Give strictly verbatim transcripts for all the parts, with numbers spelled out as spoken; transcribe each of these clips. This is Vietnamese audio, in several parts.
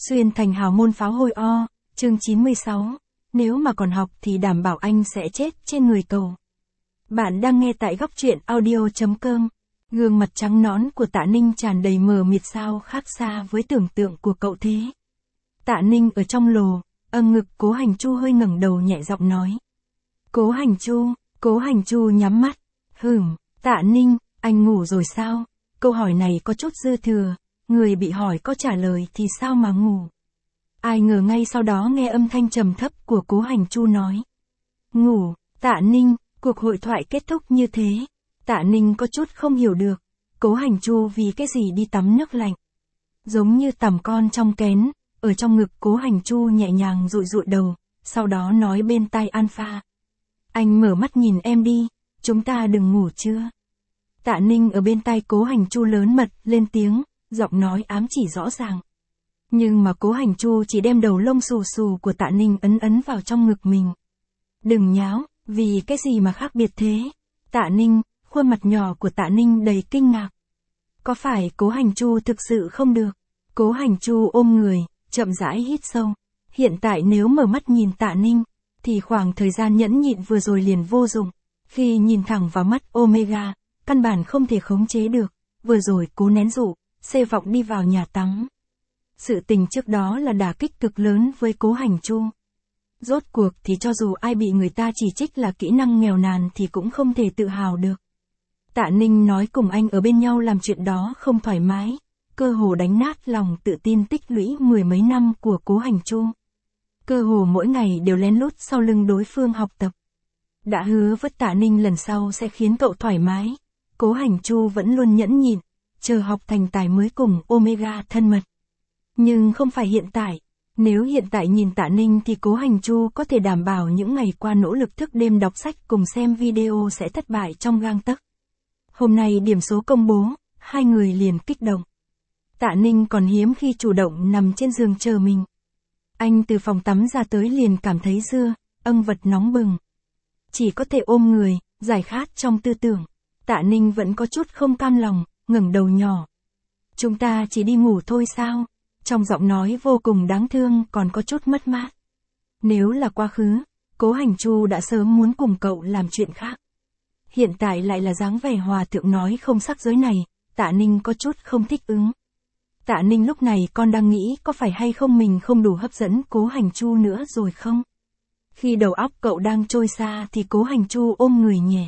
Xuyên thành hào môn pháo hôi o, chương chín mươi sáu. Nếu mà còn học thì đảm bảo anh sẽ chết trên người cậu. Bạn đang nghe tại góc truyện audio.com. Gương mặt trắng nõn của Tạ Ninh tràn đầy mờ mịt, sao khác xa với tưởng tượng của cậu thế. Tạ Ninh ở trong lồ, âng ngực Cố Hành Chu hơi ngẩng đầu nhẹ giọng nói. Cố Hành Chu, Cố Hành Chu nhắm mắt. Hửm, Tạ Ninh, anh ngủ rồi sao? Câu hỏi này có chút dư thừa, người bị hỏi có trả lời thì sao mà ngủ. Ai ngờ ngay sau đó nghe âm thanh trầm thấp của Cố Hành Chu nói. Ngủ, Tạ Ninh, cuộc hội thoại kết thúc như thế. Tạ Ninh có chút không hiểu được, Cố Hành Chu vì cái gì đi tắm nước lạnh. Giống như tằm con trong kén, ở trong ngực Cố Hành Chu nhẹ nhàng dụi dụi đầu, sau đó nói bên tai Alpha. Anh mở mắt nhìn em đi, chúng ta đừng ngủ chưa? Tạ Ninh ở bên tai Cố Hành Chu lớn mật lên tiếng, giọng nói ám chỉ rõ ràng. Nhưng mà Cố Hành Chu chỉ đem đầu lông xù xù của Tạ Ninh ấn ấn vào trong ngực mình. Đừng nháo, vì cái gì mà khác biệt thế? Tạ Ninh, khuôn mặt nhỏ của Tạ Ninh đầy kinh ngạc. Có phải Cố Hành Chu thực sự không được? Cố Hành Chu ôm người, chậm rãi hít sâu. Hiện tại nếu mở mắt nhìn Tạ Ninh, thì khoảng thời gian nhẫn nhịn vừa rồi liền vô dụng. Khi nhìn thẳng vào mắt Omega, căn bản không thể khống chế được. Vừa rồi cố nén dụ, xê vọng đi vào nhà tắm. Sự tình trước đó là đả kích cực lớn với Cố Hành Chu. Rốt cuộc thì cho dù ai bị người ta chỉ trích là kỹ năng nghèo nàn thì cũng không thể tự hào được. Tạ Ninh nói cùng anh ở bên nhau làm chuyện đó không thoải mái, cơ hồ đánh nát lòng tự tin tích lũy mười mấy năm của Cố Hành Chu. Cơ hồ mỗi ngày đều lén lút sau lưng đối phương học tập. Đã hứa với Tạ Ninh lần sau sẽ khiến cậu thoải mái, Cố Hành Chu vẫn luôn nhẫn nhịn, chờ học thành tài mới cùng Omega thân mật. Nhưng không phải hiện tại. Nếu hiện tại nhìn Tạ Ninh thì Cố Hành Chu có thể đảm bảo những ngày qua nỗ lực thức đêm đọc sách cùng xem video sẽ thất bại trong gang tấc. Hôm nay điểm số công bố, hai người liền kích động. Tạ Ninh còn hiếm khi chủ động nằm trên giường chờ mình. Anh từ phòng tắm ra tới liền cảm thấy dưa, âng vật nóng bừng. Chỉ có thể ôm người, giải khát trong tư tưởng. Tạ Ninh vẫn có chút không cam lòng, ngẩng đầu nhỏ. Chúng ta chỉ đi ngủ thôi sao? Trong giọng nói vô cùng đáng thương còn có chút mất mát. Nếu là quá khứ, Cố Hành Chu đã sớm muốn cùng cậu làm chuyện khác. Hiện tại lại là dáng vẻ hòa thượng nói không sắc giới này, Tạ Ninh có chút không thích ứng. Tạ Ninh lúc này con đang nghĩ có phải hay không mình không đủ hấp dẫn Cố Hành Chu nữa rồi không? Khi đầu óc cậu đang trôi xa thì Cố Hành Chu ôm người nhẹ.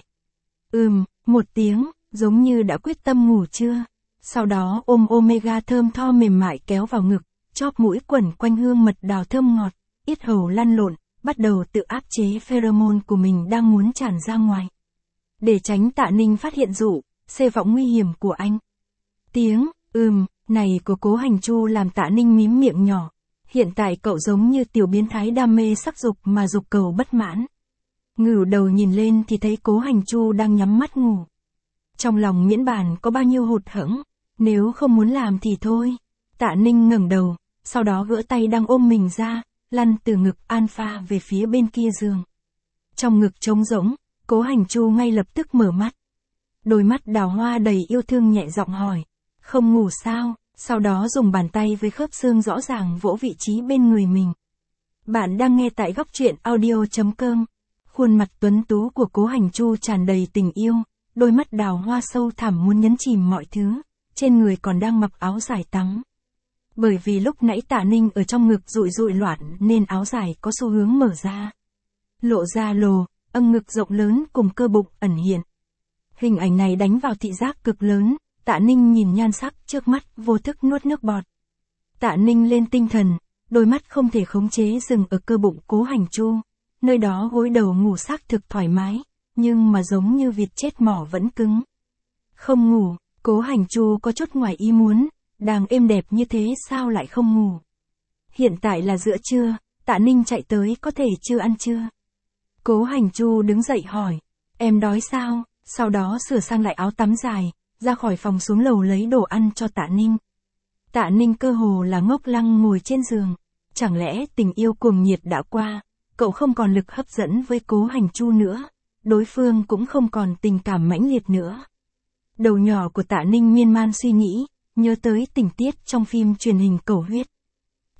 Ừm, một tiếng, giống như đã quyết tâm ngủ chưa? Sau đó ôm Omega thơm tho mềm mại kéo vào ngực, chóp mũi quẩn quanh hương mật đào thơm ngọt, yết hầu lăn lộn, bắt đầu tự áp chế pheromone của mình đang muốn tràn ra ngoài. Để tránh Tạ Ninh phát hiện dụ, xê vọng nguy hiểm của anh. Tiếng, ừm, này của Cố Hành Chu làm Tạ Ninh mím miệng nhỏ. Hiện tại cậu giống như tiểu biến thái đam mê sắc dục mà dục cầu bất mãn. Ngửa đầu nhìn lên thì thấy Cố Hành Chu đang nhắm mắt ngủ. Trong lòng miễn bàn có bao nhiêu hụt hẫng. Nếu không muốn làm thì thôi. Tạ Ninh ngẩng đầu, sau đó gỡ tay đang ôm mình ra, lăn từ ngực Alpha về phía bên kia giường. Trong ngực trống rỗng, Cố Hành Chu ngay lập tức mở mắt. Đôi mắt đào hoa đầy yêu thương nhẹ giọng hỏi. Không ngủ sao? Sau đó dùng bàn tay với khớp xương rõ ràng vỗ vị trí bên người mình. Bạn đang nghe tại góc truyện audio.com. Khuôn mặt tuấn tú của Cố Hành Chu tràn đầy tình yêu, đôi mắt đào hoa sâu thẳm muốn nhấn chìm mọi thứ. Trên người còn đang mặc áo dài tắm. Bởi vì lúc nãy Tạ Ninh ở trong ngực dụi dụi loạn nên áo dài có xu hướng mở ra. Lộ ra lồ, âng ngực rộng lớn cùng cơ bụng ẩn hiện. Hình ảnh này đánh vào thị giác cực lớn, Tạ Ninh nhìn nhan sắc trước mắt vô thức nuốt nước bọt. Tạ Ninh lên tinh thần, đôi mắt không thể khống chế dừng ở cơ bụng Cố Hành Chu. Nơi đó gối đầu ngủ xác thực thoải mái, nhưng mà giống như vịt chết mỏ vẫn cứng. Không ngủ. Cố Hành Chu có chút ngoài ý muốn, đang êm đẹp như thế sao lại không ngủ. Hiện tại là giữa trưa, Tạ Ninh chạy tới có thể chưa ăn chưa? Cố Hành Chu đứng dậy hỏi, em đói sao? Sau đó sửa sang lại áo tắm dài, ra khỏi phòng xuống lầu lấy đồ ăn cho Tạ Ninh. Tạ Ninh cơ hồ là ngốc lăng ngồi trên giường, chẳng lẽ tình yêu cuồng nhiệt đã qua, cậu không còn lực hấp dẫn với Cố Hành Chu nữa, đối phương cũng không còn tình cảm mãnh liệt nữa. Đầu nhỏ của Tạ Ninh miên man suy nghĩ, nhớ tới tình tiết trong phim truyền hình Cầu Huyết.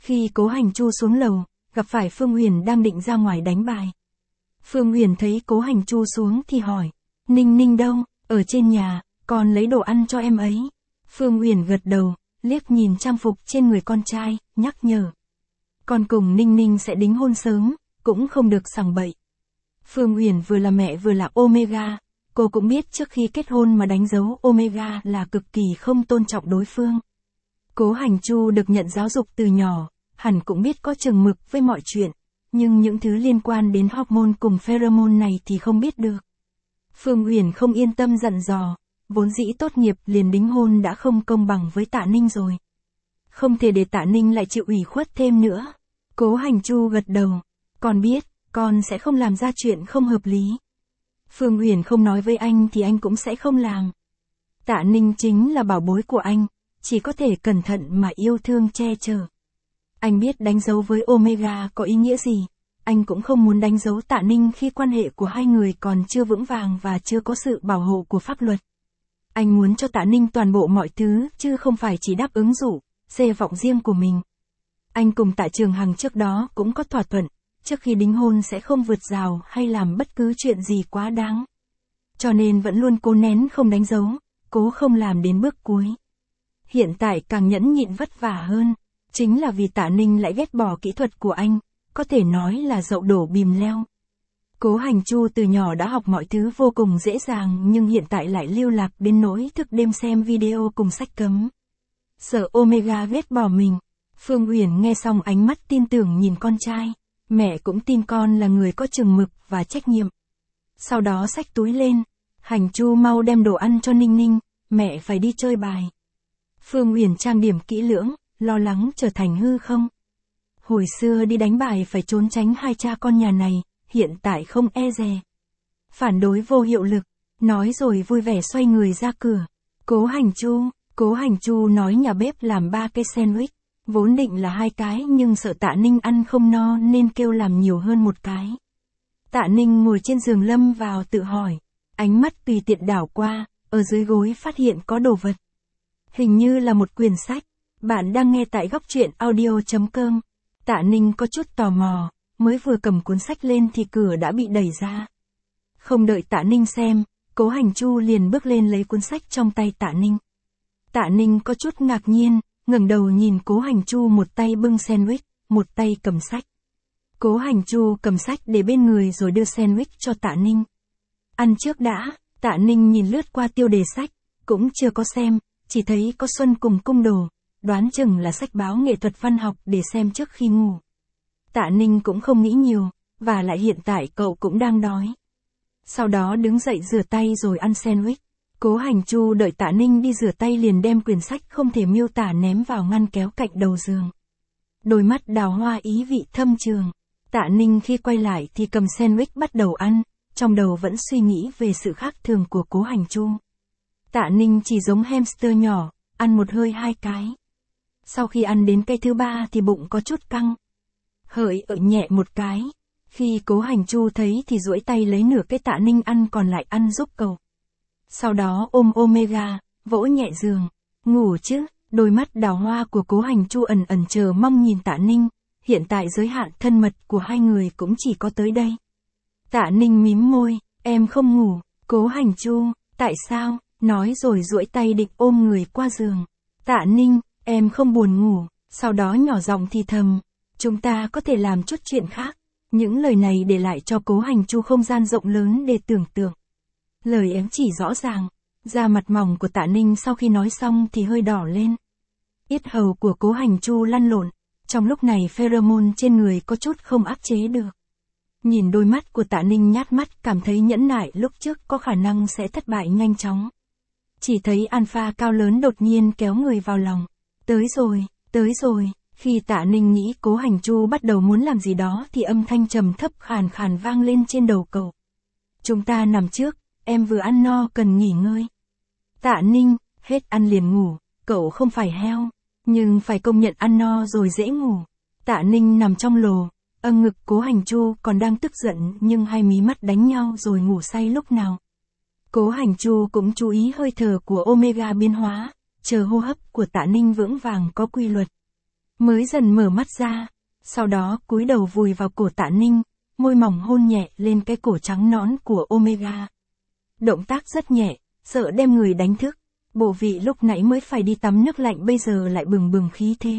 Khi Cố Hành Chu xuống lầu, gặp phải Phương Huyền đang định ra ngoài đánh bài. Phương Huyền thấy Cố Hành Chu xuống thì hỏi, Ninh Ninh đâu, ở trên nhà, con lấy đồ ăn cho em ấy. Phương Huyền gật đầu, liếc nhìn trang phục trên người con trai, nhắc nhở. Con cùng Ninh Ninh sẽ đính hôn sớm, cũng không được sằng bậy. Phương Huyền vừa là mẹ vừa là Omega, cô cũng biết trước khi kết hôn mà đánh dấu Omega là cực kỳ không tôn trọng đối phương. Cố Hành Chu được nhận giáo dục từ nhỏ, hẳn cũng biết có chừng mực với mọi chuyện, nhưng những thứ liên quan đến hormone cùng pheromone này thì không biết được. Phương Huyền không yên tâm dặn dò, vốn dĩ tốt nghiệp liền đính hôn đã không công bằng với Tạ Ninh rồi. Không thể để Tạ Ninh lại chịu ủy khuất thêm nữa. Cố Hành Chu gật đầu, con biết, con sẽ không làm ra chuyện không hợp lý. Phương Huyền không nói với anh thì anh cũng sẽ không làm. Tạ Ninh chính là bảo bối của anh, chỉ có thể cẩn thận mà yêu thương che chở. Anh biết đánh dấu với Omega có ý nghĩa gì, anh cũng không muốn đánh dấu Tạ Ninh khi quan hệ của hai người còn chưa vững vàng và chưa có sự bảo hộ của pháp luật. Anh muốn cho Tạ Ninh toàn bộ mọi thứ, chứ không phải chỉ đáp ứng dụ, xê vọng riêng của mình. Anh cùng Tạ Trường Hằng trước đó cũng có thỏa thuận, trước khi đính hôn sẽ không vượt rào hay làm bất cứ chuyện gì quá đáng. Cho nên vẫn luôn cố nén không đánh dấu, cố không làm đến bước cuối. Hiện tại càng nhẫn nhịn vất vả hơn, chính là vì Tạ Ninh lại ghét bỏ kỹ thuật của anh, có thể nói là dậu đổ bìm leo. Cố Hành Chu từ nhỏ đã học mọi thứ vô cùng dễ dàng nhưng hiện tại lại lưu lạc đến nỗi thức đêm xem video cùng sách cấm. Sợ Omega ghét bỏ mình. Phương Huyền nghe xong ánh mắt tin tưởng nhìn con trai, mẹ cũng tin con là người có chừng mực và trách nhiệm. Sau đó xách túi lên, Hành Chu mau đem đồ ăn cho Ninh Ninh, mẹ phải đi chơi bài. Phương Huyền trang điểm kỹ lưỡng, lo lắng trở thành hư không. Hồi xưa đi đánh bài phải trốn tránh hai cha con nhà này, hiện tại không e dè. Phản đối vô hiệu lực, nói rồi vui vẻ xoay người ra cửa. Cố Hành Chu, Cố Hành Chu nói nhà bếp làm ba cái sandwich, vốn định là hai cái nhưng sợ Tạ Ninh ăn không no nên kêu làm nhiều hơn một cái. Tạ Ninh ngồi trên giường lâm vào tự hỏi, ánh mắt tùy tiện đảo qua, ở dưới gối phát hiện có đồ vật. Hình như là một quyển sách. Bạn đang nghe tại góc truyện audio chấm com. Tạ Ninh có chút tò mò, mới vừa cầm cuốn sách lên thì cửa đã bị đẩy ra. Không đợi Tạ Ninh xem, Cố Hành Chu liền bước lên lấy cuốn sách trong tay Tạ Ninh. Tạ Ninh có chút ngạc nhiên, ngẩng đầu nhìn Cố Hành Chu một tay bưng sandwich, một tay cầm sách. Cố Hành Chu cầm sách để bên người rồi đưa sandwich cho Tạ Ninh. Ăn trước đã, Tạ Ninh nhìn lướt qua tiêu đề sách, cũng chưa có xem, chỉ thấy có Xuân cùng cung đồ, đoán chừng là sách báo nghệ thuật văn học để xem trước khi ngủ. Tạ Ninh cũng không nghĩ nhiều, và lại hiện tại cậu cũng đang đói. Sau đó đứng dậy rửa tay rồi ăn sandwich. Cố Hành Chu đợi Tạ Ninh đi rửa tay liền đem quyển sách không thể miêu tả ném vào ngăn kéo cạnh đầu giường. Đôi mắt đào hoa ý vị thâm trường. Tạ Ninh khi quay lại thì cầm sandwich bắt đầu ăn, trong đầu vẫn suy nghĩ về sự khác thường của Cố Hành Chu. Tạ Ninh chỉ giống hamster nhỏ, ăn một hơi hai cái. Sau khi ăn đến cây thứ ba thì bụng có chút căng. Hỡi ở nhẹ một cái. Khi Cố Hành Chu thấy thì duỗi tay lấy nửa cái Tạ Ninh ăn còn lại ăn giúp cậu. Sau đó ôm Omega, vỗ nhẹ giường. Ngủ chứ, đôi mắt đào hoa của Cố Hành Chu ẩn ẩn chờ mong nhìn Tạ Ninh. Hiện tại giới hạn thân mật của hai người cũng chỉ có tới đây. Tạ Ninh mím môi, em không ngủ. Cố Hành Chu, tại sao? Nói rồi duỗi tay định ôm người qua giường. Tạ Ninh, em không buồn ngủ. Sau đó nhỏ giọng thì thầm, chúng ta có thể làm chút chuyện khác. Những lời này để lại cho Cố Hành Chu không gian rộng lớn để tưởng tượng. Lời ém chỉ rõ ràng, da mặt mỏng của Tạ Ninh sau khi nói xong thì hơi đỏ lên. Yết hầu của Cố Hành Chu lăn lộn, trong lúc này pheromone trên người có chút không áp chế được. Nhìn đôi mắt của Tạ Ninh nhát mắt cảm thấy nhẫn nại lúc trước có khả năng sẽ thất bại nhanh chóng. Chỉ thấy alpha cao lớn đột nhiên kéo người vào lòng. Tới rồi, tới rồi. Khi Tạ Ninh nghĩ Cố Hành Chu bắt đầu muốn làm gì đó thì âm thanh trầm thấp khàn khàn vang lên trên đầu cậu. Chúng ta nằm trước, em vừa ăn no cần nghỉ ngơi. Tạ Ninh, hết ăn liền ngủ, cậu không phải heo, nhưng phải công nhận ăn no rồi dễ ngủ. Tạ Ninh nằm trong lồ, âng ngực Cố Hành Chu còn đang tức giận nhưng hai mí mắt đánh nhau rồi ngủ say lúc nào. Cố Hành Chu cũng chú ý hơi thở của Omega biến hóa, chờ hô hấp của Tạ Ninh vững vàng có quy luật. mới dần mở mắt ra, sau đó cúi đầu vùi vào cổ Tạ Ninh, môi mỏng hôn nhẹ lên cái cổ trắng nõn của Omega. Động tác rất nhẹ, sợ đem người đánh thức, bộ vị lúc nãy mới phải đi tắm nước lạnh bây giờ lại bừng bừng khí thế.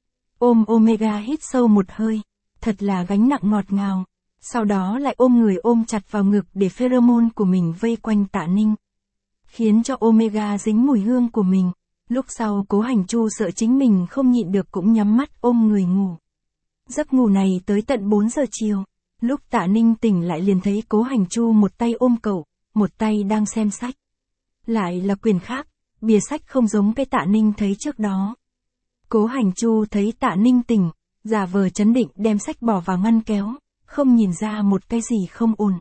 Ôm Omega hít sâu một hơi, thật là gánh nặng ngọt ngào, sau đó lại ôm người ôm chặt vào ngực để pheromone của mình vây quanh Tạ Ninh. Khiến cho Omega dính mùi hương của mình, lúc sau Cố Hành Chu sợ chính mình không nhịn được cũng nhắm mắt ôm người ngủ. Giấc ngủ này tới tận bốn giờ chiều, lúc Tạ Ninh tỉnh lại liền thấy Cố Hành Chu một tay ôm cậu, một tay đang xem sách. Lại là quyển khác, bìa sách không giống cái Tạ Ninh thấy trước đó. Cố Hành Chu thấy Tạ Ninh tỉnh, giả vờ trấn định đem sách bỏ vào ngăn kéo, không nhìn ra một cái gì không ổn.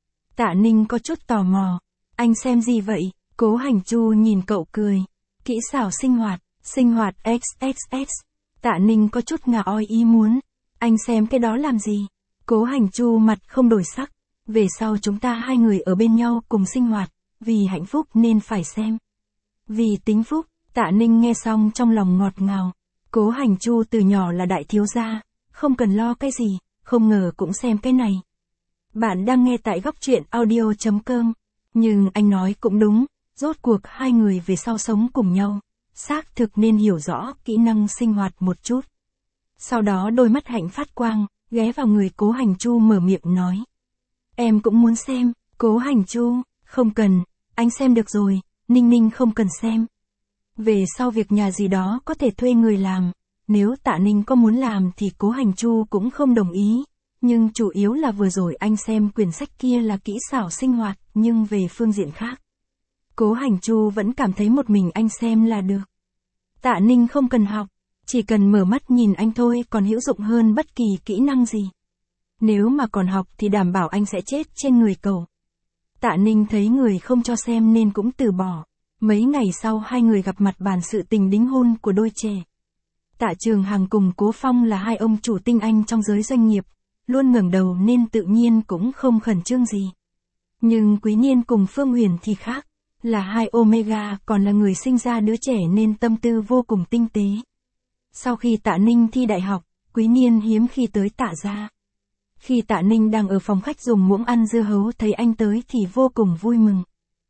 Tạ Ninh có chút tò mò, anh xem gì vậy? Cố Hành Chu nhìn cậu cười, kỹ xảo sinh hoạt, sinh hoạt ích ích ích. Tạ Ninh có chút ngà oi ý muốn, anh xem cái đó làm gì? Cố Hành Chu mặt không đổi sắc, về sau chúng ta hai người ở bên nhau cùng sinh hoạt, vì hạnh phúc nên phải xem. Vì tính phúc, Tạ Ninh nghe xong trong lòng ngọt ngào. Cố Hành Chu từ nhỏ là đại thiếu gia, không cần lo cái gì, không ngờ cũng xem cái này. Bạn đang nghe tại góc truyện audio chấm com, nhưng anh nói cũng đúng, rốt cuộc hai người về sau sống cùng nhau, xác thực nên hiểu rõ kỹ năng sinh hoạt một chút. Sau đó đôi mắt hạnh phát quang, ghé vào người Cố Hành Chu mở miệng nói. Em cũng muốn xem. Cố Hành Chu, không cần, anh xem được rồi, Ninh Ninh không cần xem. Về sau việc nhà gì đó có thể thuê người làm, nếu Tạ Ninh có muốn làm thì Cố Hành Chu cũng không đồng ý, nhưng chủ yếu là vừa rồi anh xem quyển sách kia là kỹ xảo sinh hoạt, nhưng về phương diện khác. Cố Hành Chu vẫn cảm thấy một mình anh xem là được. Tạ Ninh không cần học, chỉ cần mở mắt nhìn anh thôi còn hữu dụng hơn bất kỳ kỹ năng gì. Nếu mà còn học thì đảm bảo anh sẽ chết trên người cậu. Tạ Ninh thấy người không cho xem nên cũng từ bỏ. Mấy ngày sau hai người gặp mặt bàn sự tình đính hôn của đôi trẻ. Tạ Trường Hằng cùng Cố Phong là hai ông chủ tinh anh trong giới doanh nghiệp, luôn ngẩng đầu nên tự nhiên cũng không khẩn trương gì. Nhưng Quý Niên cùng Phương Huyền thì khác, là hai Omega còn là người sinh ra đứa trẻ nên tâm tư vô cùng tinh tế. Sau khi Tạ Ninh thi đại học, Quý Niên hiếm khi tới Tạ gia. Khi Tạ Ninh đang ở phòng khách dùng muỗng ăn dưa hấu thấy anh tới thì vô cùng vui mừng.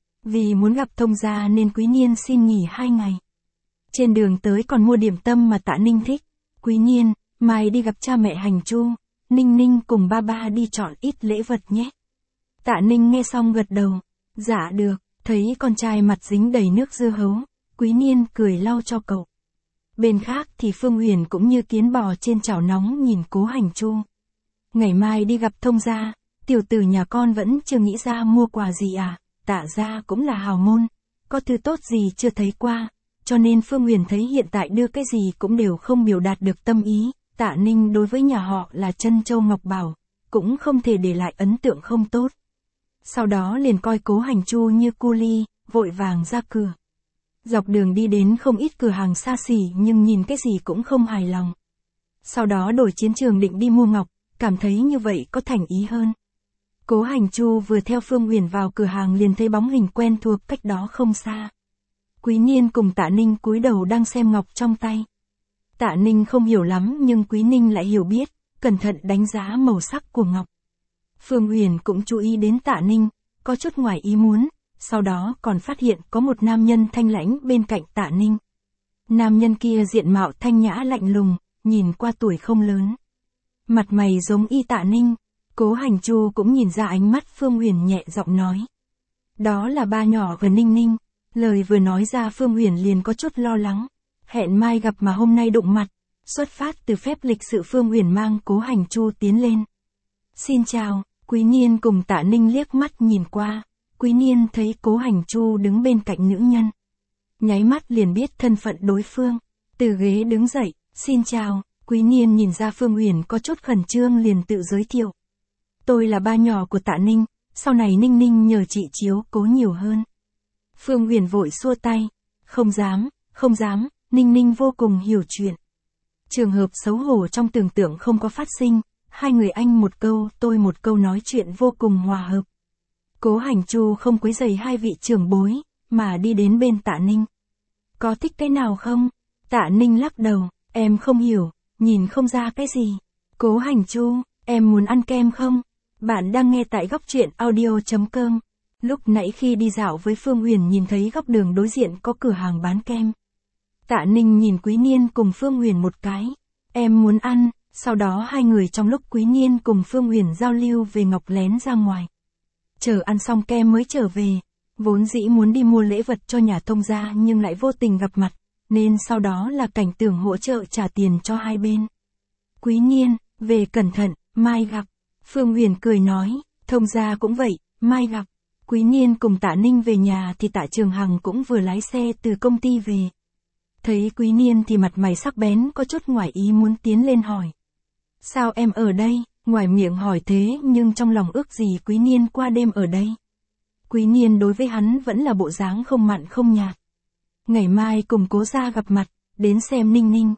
Vì muốn gặp thông gia nên Quý Niên xin nghỉ hai ngày. Trên đường tới còn mua điểm tâm mà Tạ Ninh thích. Quý Niên, mai đi gặp cha mẹ Hành Chu, Ninh Ninh cùng ba ba đi chọn ít lễ vật nhé. Tạ Ninh nghe xong gật đầu. Dạ được, thấy con trai mặt dính đầy nước dưa hấu, Quý Niên cười lau cho cậu. Bên khác thì Phương Huyền cũng như kiến bò trên chảo nóng nhìn Cố Hành Chu. Ngày mai đi gặp thông gia, tiểu tử nhà con vẫn chưa nghĩ ra mua quà gì à? Tạ gia cũng là hào môn, có thứ tốt gì chưa thấy qua, cho nên Phương Huyền thấy hiện tại đưa cái gì cũng đều không biểu đạt được tâm ý. Tạ Ninh đối với nhà họ là Trân Châu Ngọc Bảo, cũng không thể để lại ấn tượng không tốt. Sau đó liền coi Cố Hành Chu như cu ly, vội vàng ra cửa. Dọc đường đi đến không ít cửa hàng xa xỉ nhưng nhìn cái gì cũng không hài lòng. Sau đó đổi chiến trường định đi mua ngọc, cảm thấy như vậy có thành ý hơn. Cố Hành Chu vừa theo Phương Huyền vào cửa hàng liền thấy bóng hình quen thuộc cách đó không xa. Quý Niên cùng Tạ Ninh cúi đầu đang xem ngọc trong tay. Tạ Ninh không hiểu lắm nhưng Quý Ninh lại hiểu biết, cẩn thận đánh giá màu sắc của ngọc. Phương Huyền cũng chú ý đến Tạ Ninh, có chút ngoài ý muốn, sau đó còn phát hiện có một nam nhân thanh lãnh bên cạnh Tạ Ninh. Nam nhân kia diện mạo thanh nhã lạnh lùng, nhìn qua tuổi không lớn. Mặt mày giống y Tạ Ninh. Cố Hành Chu cũng nhìn ra ánh mắt Phương Huyền nhẹ giọng nói. Đó là ba nhỏ và Ninh Ninh. Lời vừa nói ra Phương Huyền liền có chút lo lắng. Hẹn mai gặp mà hôm nay đụng mặt. Xuất phát từ phép lịch sự Phương Huyền mang Cố Hành Chu tiến lên. Xin chào, Quý Niên cùng Tạ Ninh liếc mắt nhìn qua. Quý Niên thấy Cố Hành Chu đứng bên cạnh nữ nhân. Nháy mắt liền biết thân phận đối phương. Từ ghế đứng dậy, xin chào, Quý Niên nhìn ra Phương Huyền có chút khẩn trương liền tự giới thiệu. Tôi là ba nhỏ của Tạ Ninh, sau này Ninh Ninh nhờ chị chiếu cố nhiều hơn. Phương Huyền vội xua tay. Không dám, không dám, Ninh Ninh vô cùng hiểu chuyện. Trường hợp xấu hổ trong tưởng tượng không có phát sinh, hai người anh một câu tôi một câu nói chuyện vô cùng hòa hợp. Cố Hành Chu không quấy rầy hai vị trưởng bối, mà đi đến bên Tạ Ninh. Có thích cái nào không? Tạ Ninh lắc đầu, Em không hiểu, nhìn không ra cái gì. Cố Hành Chu, em muốn ăn kem không? Bạn đang nghe tại góc truyện audio.com. Lúc nãy khi đi dạo với Phương Huyền nhìn thấy góc đường đối diện có cửa hàng bán kem. Tạ Ninh nhìn Quý Niên cùng Phương Huyền một cái. Em muốn ăn, sau đó hai người trong lúc Quý Niên cùng Phương Huyền giao lưu về Ngọc lén ra ngoài. Chờ ăn xong kem mới trở về. Vốn dĩ muốn đi mua lễ vật cho nhà Tông gia nhưng lại vô tình gặp mặt, nên sau đó là cảnh tưởng hỗ trợ trả tiền cho hai bên. Quý Niên, về cẩn thận, mai gặp. Phương Huyền cười nói, Tông gia cũng vậy, mai gặp. Quý Niên cùng Tạ Ninh về nhà thì Tạ Trường Hằng cũng vừa lái xe từ công ty về. Thấy Quý Niên thì mặt mày sắc bén có chút ngoài ý muốn tiến lên hỏi. Sao em ở đây? Ngoài miệng hỏi thế nhưng trong lòng ước gì Quý Niên qua đêm ở đây. Quý Niên đối với hắn vẫn là bộ dáng không mặn không nhạt. Ngày mai cùng Cố gia gặp mặt, đến xem Ninh Ninh.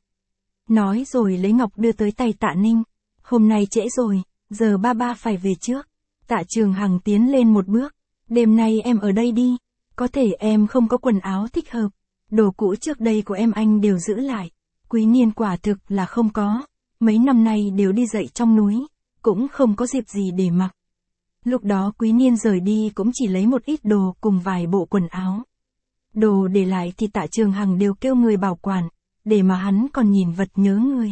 Nói rồi lấy ngọc đưa tới tay Tạ Ninh. Hôm nay trễ rồi, giờ ba ba phải về trước. Tạ Trường Hằng tiến lên một bước. Đêm nay em ở đây đi. Có thể em không có quần áo thích hợp. Đồ cũ trước đây của em anh đều giữ lại. Quý Niên quả thực là không có. Mấy năm nay đều đi dạy trong núi. Cũng không có dịp gì để mặc. Lúc đó Quý Niên rời đi cũng chỉ lấy một ít đồ cùng vài bộ quần áo. Đồ để lại thì Tạ Trường Hằng đều kêu người bảo quản, để mà hắn còn nhìn vật nhớ người.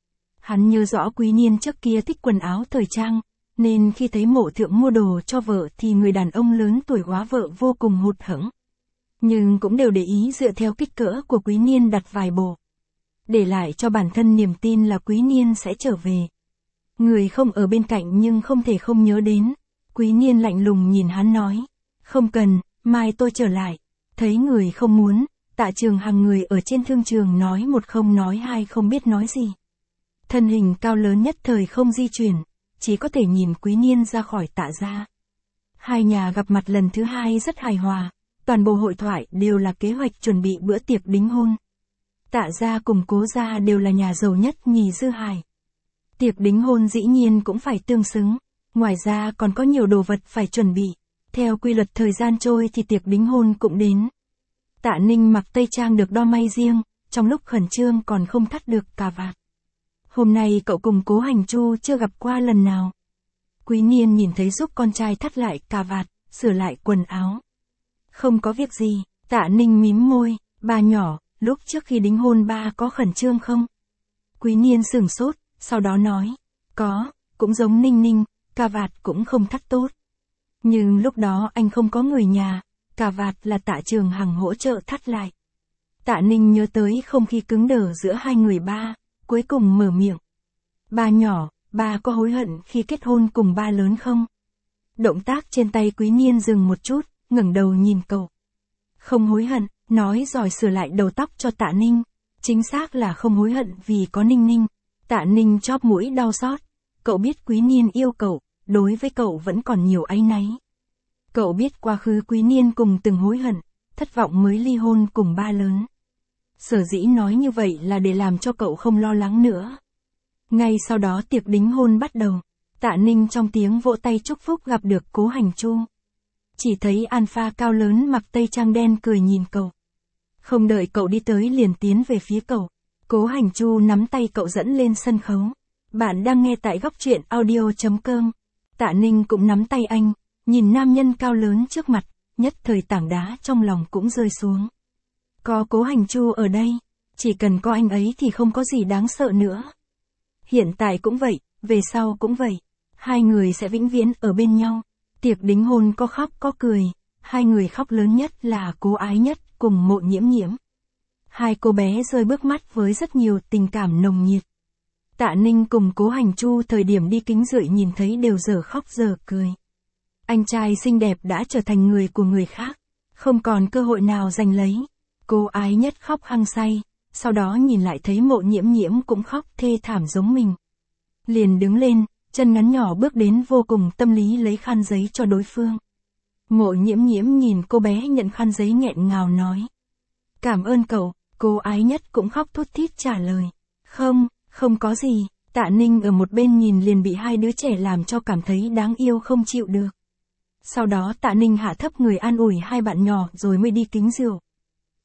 Hắn nhớ rõ Quý Niên trước kia thích quần áo thời trang, nên khi thấy Mộ Thượng mua đồ cho vợ thì người đàn ông lớn tuổi hóa vợ vô cùng hụt hẫng. Nhưng cũng đều để ý dựa theo kích cỡ của Quý Niên đặt vài bộ. Để lại cho bản thân niềm tin là Quý Niên sẽ trở về. Người không ở bên cạnh nhưng không thể không nhớ đến. Quý Niên lạnh lùng nhìn hắn nói. Không cần, mai tôi trở lại. Thấy người không muốn, Tạ Trường Hằng người ở trên thương trường nói một không nói hai không biết nói gì. Thân hình cao lớn nhất thời không di chuyển, chỉ có thể nhìn Quý Niên ra khỏi Tạ gia. Hai nhà gặp mặt lần thứ hai rất hài hòa, toàn bộ hội thoại đều là kế hoạch chuẩn bị bữa tiệc đính hôn. Tạ gia cùng Cố gia đều là nhà giàu nhất nhì Dư Hải. Tiệc đính hôn dĩ nhiên cũng phải tương xứng. Ngoài ra còn có nhiều đồ vật phải chuẩn bị. Theo quy luật thời gian trôi thì tiệc đính hôn cũng đến. Tạ Ninh mặc tây trang được đo may riêng, trong lúc khẩn trương còn không thắt được cà vạt. Hôm nay cậu cùng Cố Hành Chu chưa gặp qua lần nào. Quý Niên nhìn thấy giúp con trai thắt lại cà vạt, sửa lại quần áo. Không có việc gì, Tạ Ninh mím môi, ba nhỏ, lúc trước khi đính hôn ba có khẩn trương không? Quý Niên sửng sốt, sau đó nói, có, cũng giống Ninh Ninh. Cà vạt cũng không thắt tốt. Nhưng lúc đó anh không có người nhà, cà vạt là Tạ Trường Hằng hỗ trợ thắt lại. Tạ Ninh nhớ tới không khí cứng đờ giữa hai người ba, cuối cùng mở miệng. Ba nhỏ, ba có hối hận khi kết hôn cùng ba lớn không? Động tác trên tay Quý Niên dừng một chút, ngẩng đầu nhìn cậu. Không hối hận, nói rồi sửa lại đầu tóc cho Tạ Ninh. Chính xác là không hối hận vì có Ninh Ninh. Tạ Ninh chóp mũi đau xót. Cậu biết Quý Niên yêu cậu, đối với cậu vẫn còn nhiều áy náy. Cậu biết quá khứ Quý Niên cùng từng hối hận, thất vọng mới ly hôn cùng ba lớn. Sở dĩ nói như vậy là để làm cho cậu không lo lắng nữa. Ngay sau đó tiệc đính hôn bắt đầu. Tạ Ninh trong tiếng vỗ tay chúc phúc gặp được Cố Hành Chu. Chỉ thấy Alpha cao lớn mặc tây trang đen cười nhìn cậu. Không đợi cậu đi tới liền tiến về phía cậu. Cố Hành Chu nắm tay cậu dẫn lên sân khấu. Bạn đang nghe tại góc truyện audio.com. Tạ Ninh cũng nắm tay anh, nhìn nam nhân cao lớn trước mặt, nhất thời tảng đá trong lòng cũng rơi xuống. Có Cố Hành Chu ở đây, chỉ cần có anh ấy thì không có gì đáng sợ nữa. Hiện tại cũng vậy, về sau cũng vậy. Hai người sẽ vĩnh viễn ở bên nhau. Tiệc đính hôn có khóc có cười, hai người khóc lớn nhất là Cố Ái Nhất cùng Mộ Nhiễm Nhiễm. Hai cô bé rơi bước mắt với rất nhiều tình cảm nồng nhiệt. Tạ Ninh cùng Cố Hành Chu thời điểm đi kính rưỡi nhìn thấy đều dở khóc dở cười. Anh trai xinh đẹp đã trở thành người của người khác, không còn cơ hội nào giành lấy. Cố Ái Nhất khóc hăng say, sau đó nhìn lại thấy Mộ Nhiễm Nhiễm cũng khóc thê thảm giống mình. Liền đứng lên, chân ngắn nhỏ bước đến vô cùng tâm lý lấy khăn giấy cho đối phương. Mộ Nhiễm Nhiễm nhìn cô bé nhận khăn giấy nghẹn ngào nói. Cảm ơn cậu. Cố Ái Nhất cũng khóc thút thít trả lời. Không, không có gì. Tạ Ninh ở một bên nhìn liền bị hai đứa trẻ làm cho cảm thấy đáng yêu không chịu được. Sau đó Tạ Ninh hạ thấp người an ủi hai bạn nhỏ rồi mới đi kính rượu.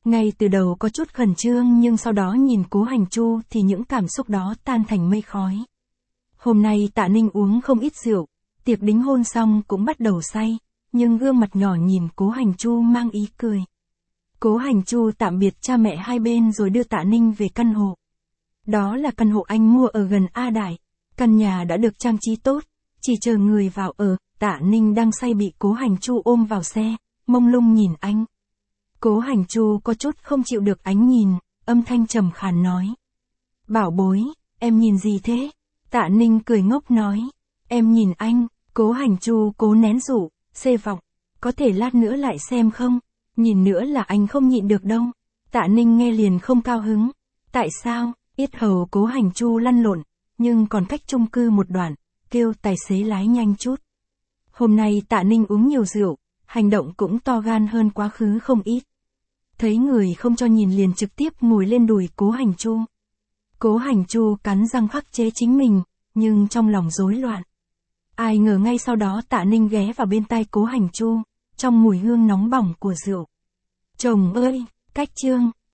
Ngay từ đầu có chút khẩn trương nhưng sau đó nhìn Cố Hành Chu thì những cảm xúc đó tan thành mây khói. Hôm nay Tạ Ninh uống không ít rượu, tiệc đính hôn xong cũng bắt đầu say, nhưng gương mặt nhỏ nhìn Cố Hành Chu mang ý cười. Cố Hành Chu tạm biệt cha mẹ hai bên rồi đưa Tạ Ninh về căn hộ. Đó là căn hộ anh mua ở gần A Đài. Căn nhà đã được trang trí tốt, chỉ chờ người vào ở. Tạ Ninh đang say bị Cố Hành Chu ôm vào xe, mông lung nhìn anh. Cố Hành Chu có chút không chịu được ánh nhìn, âm thanh trầm khàn nói. Bảo bối, em nhìn gì thế? Tạ Ninh cười ngốc nói. Em nhìn anh. Cố Hành Chu cố nén rủ, xê vọng. Có thể lát nữa lại xem không? Nhìn nữa là anh không nhịn được đâu. Tạ Ninh nghe liền không cao hứng. Tại sao? Yết hầu Cố Hành Chu lăn lộn, nhưng còn cách chung cư một đoạn, kêu tài xế lái nhanh chút. Hôm nay Tạ Ninh uống nhiều rượu, hành động cũng to gan hơn quá khứ không ít. Thấy người không cho nhìn liền trực tiếp ngồi lên đùi Cố Hành Chu. Cố Hành Chu cắn răng khắc chế chính mình, nhưng trong lòng rối loạn. Ai ngờ ngay sau đó Tạ Ninh ghé vào bên tai Cố Hành Chu, trong mùi hương nóng bỏng của rượu. Chồng ơi, cách chương.